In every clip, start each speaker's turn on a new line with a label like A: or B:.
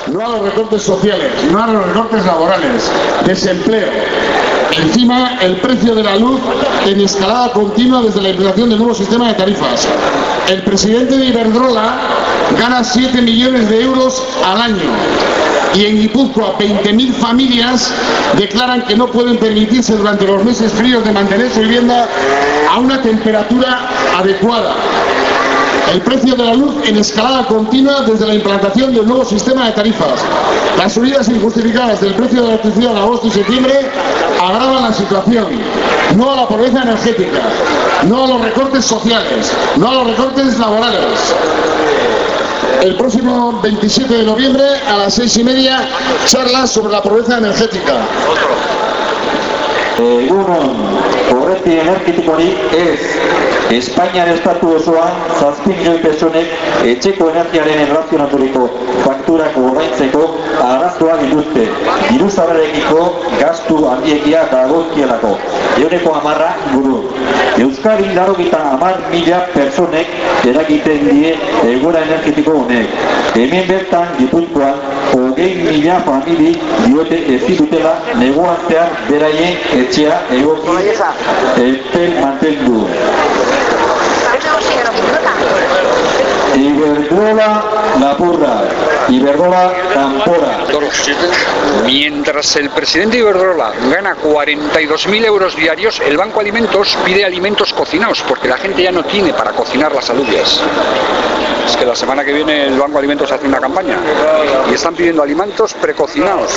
A: no a los recortes sociales, no a los recortes laborales, desempleo. Encima, el precio de la luz en escalada continua desde la implantación del nuevo sistema de tarifas. El presidente de Iberdrola gana 7 millones de euros al año. Y en Guipúzcoa 20.000 familias declaran que no pueden permitirse durante los meses fríos de mantener su vivienda a una temperatura adecuada. El precio de la luz en escalada continua desde la implantación del nuevo sistema de tarifas. Las subidas injustificadas del precio de la electricidad en agosto y septiembre agravan la situación. No a la pobreza energética, no a los recortes sociales, no a los recortes laborales. El próximo 27 de noviembre a las 6:30, charlas sobre la pobreza energética.
B: Pobrezia energetikoari ez. Espainiar estatu osoan 7 milioi pertsonek etxeko energiaren erlazionaturiko fakturako ordaintzeko arazoak dituzte. Diru sarrerekiko gastu handiegia dagozkielako. Ehuneko 10 inguru. Euskadi 90.000 pertsonek eragiten die egoera energetiko honek. Hemen bertan Gipuzkoan 20.000 famili diote ezin dutela negoatzean beraien etxea egoki eten mantendu. Iberdrola Lapurra, Iberdrola Campora.
C: Mientras el presidente de Iberdrola gana 42.000 euros diarios, el Banco Alimentos pide alimentos cocinados, porque la gente ya no tiene para cocinar las alubias. Es que la semana que viene el Banco Alimentos hace una campaña y están pidiendo alimentos precocinados.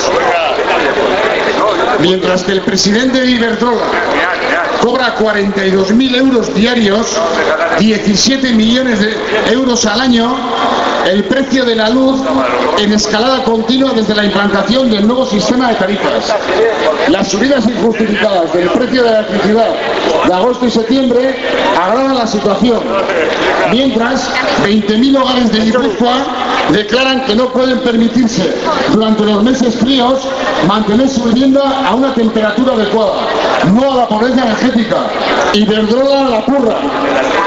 A: Mientras que el presidente de Iberdrola cobra 42.000 euros diarios, 17 millones de euros al año, el precio de la luz en escalada continua desde la implantación del nuevo sistema de tarifas. Las subidas injustificadas del precio de la electricidad de agosto y septiembre agravan la situación, mientras 20.000 hogares de Guipúzcoa declaran que no pueden permitirse durante los meses fríos mantener su vivienda a una temperatura adecuada, no a la pobreza energética. Iberdrola Lapurra.